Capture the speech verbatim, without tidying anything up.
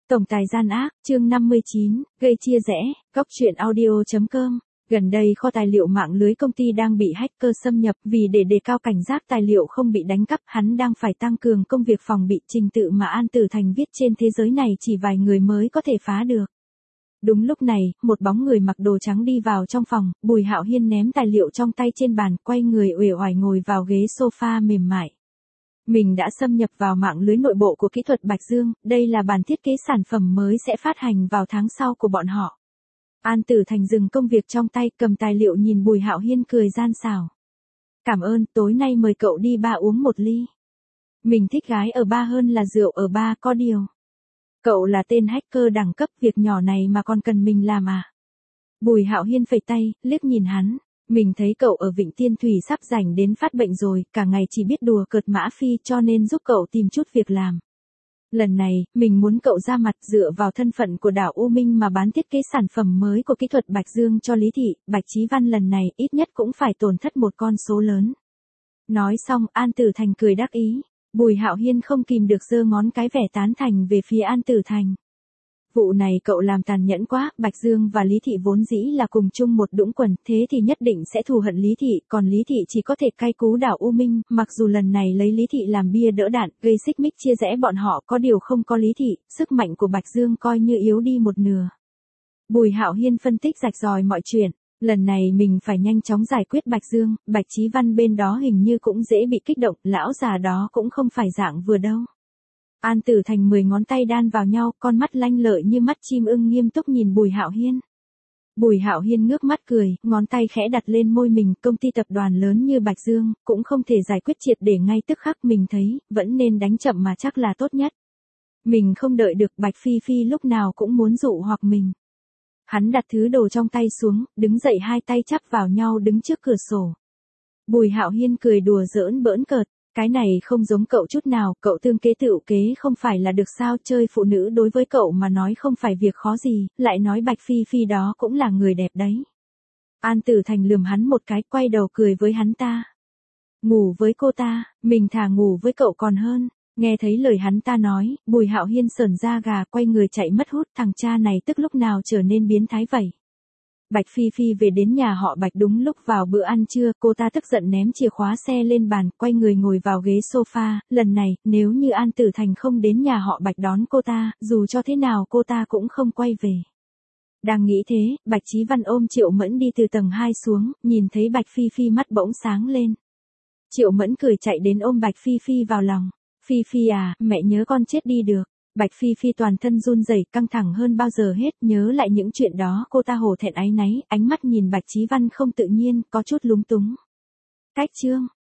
Tổng tài gian ác, chương năm mươi chín, gây chia rẽ, góc truyện audio.com. Gần đây kho tài liệu mạng lưới công ty đang bị hacker xâm nhập, vì để đề cao cảnh giác tài liệu không bị đánh cắp, hắn đang phải tăng cường công việc phòng bị trình tự mà An Tử Thành viết trên thế giới này chỉ vài người mới có thể phá được. Đúng lúc này, một bóng người mặc đồ trắng đi vào trong phòng, Bùi Hạo Hiên ném tài liệu trong tay trên bàn, quay người uể oải ngồi vào ghế sofa mềm mại. Mình đã xâm nhập vào mạng lưới nội bộ của kỹ thuật Bạch Dương, đây là bản thiết kế sản phẩm mới sẽ phát hành vào tháng sau của bọn họ. An Tử Thành dừng công việc trong tay, cầm tài liệu nhìn Bùi Hạo Hiên cười gian xảo. Cảm ơn, tối nay mời cậu đi bar uống một ly. Mình thích gái ở bar hơn là rượu ở bar, có điều. Cậu là tên hacker đẳng cấp, việc nhỏ này mà còn cần mình làm à? Bùi Hạo Hiên phẩy tay, liếc nhìn hắn. Mình thấy cậu ở Vịnh Tiên Thủy sắp rảnh đến phát bệnh rồi, cả ngày chỉ biết đùa cợt Mã Phi, cho nên giúp cậu tìm chút việc làm. Lần này, mình muốn cậu ra mặt, dựa vào thân phận của đảo U Minh mà bán thiết kế sản phẩm mới của kỹ thuật Bạch Dương cho Lý Thị. Bạch Chí Văn lần này ít nhất cũng phải tổn thất một con số lớn. Nói xong, An Tử Thành cười đắc ý. Bùi Hạo Hiên không kìm được giơ ngón cái vẻ tán thành về phía An Tử Thành. Vụ này cậu làm tàn nhẫn quá, Bạch Dương và Lý Thị vốn dĩ là cùng chung một đũng quần, thế thì nhất định sẽ thù hận Lý Thị, còn Lý Thị chỉ có thể cai cú đảo U Minh, mặc dù lần này lấy Lý Thị làm bia đỡ đạn, gây xích mích chia rẽ bọn họ, có điều không có Lý Thị, sức mạnh của Bạch Dương coi như yếu đi một nửa. Bùi Hạo Hiên phân tích rạch ròi mọi chuyện, lần này mình phải nhanh chóng giải quyết Bạch Dương, Bạch Chí Văn bên đó hình như cũng dễ bị kích động, lão già đó cũng không phải dạng vừa đâu. An Tử Thành mười ngón tay đan vào nhau, con mắt lanh lợi như mắt chim ưng nghiêm túc nhìn Bùi Hạo Hiên. Bùi Hạo Hiên ngước mắt cười, ngón tay khẽ đặt lên môi mình, công ty tập đoàn lớn như Bạch Dương, cũng không thể giải quyết triệt để ngay tức khắc, mình thấy, vẫn nên đánh chậm mà chắc là tốt nhất. Mình không đợi được, Bạch Phi Phi lúc nào cũng muốn dụ hoặc mình. Hắn đặt thứ đồ trong tay xuống, đứng dậy hai tay chắp vào nhau đứng trước cửa sổ. Bùi Hạo Hiên cười đùa giỡn bỡn cợt. Cái này không giống cậu chút nào, cậu tương kế tựu kế không phải là được sao, chơi phụ nữ đối với cậu mà nói không phải việc khó gì, lại nói Bạch Phi Phi đó cũng là người đẹp đấy. An Tử Thành lườm hắn một cái, quay đầu cười với hắn ta. Ngủ với cô ta, mình thà ngủ với cậu còn hơn. Nghe thấy lời hắn ta nói, Bùi Hạo Hiên sởn da gà, quay người chạy mất hút, thằng cha này tức lúc nào trở nên biến thái vậy. Bạch Phi Phi về đến nhà họ Bạch đúng lúc vào bữa ăn trưa, cô ta tức giận ném chìa khóa xe lên bàn, quay người ngồi vào ghế sofa, lần này, nếu như An Tử Thành không đến nhà họ Bạch đón cô ta, dù cho thế nào cô ta cũng không quay về. Đang nghĩ thế, Bạch Chí Văn ôm Triệu Mẫn đi từ tầng hai xuống, nhìn thấy Bạch Phi Phi mắt bỗng sáng lên. Triệu Mẫn cười chạy đến ôm Bạch Phi Phi vào lòng. Phi Phi à, mẹ nhớ con chết đi được. Bạch Phi Phi toàn thân run rẩy, căng thẳng hơn bao giờ hết, nhớ lại những chuyện đó, cô ta hổ thẹn áy náy, ánh mắt nhìn Bạch Chí Văn không tự nhiên, có chút lúng túng. Cách chương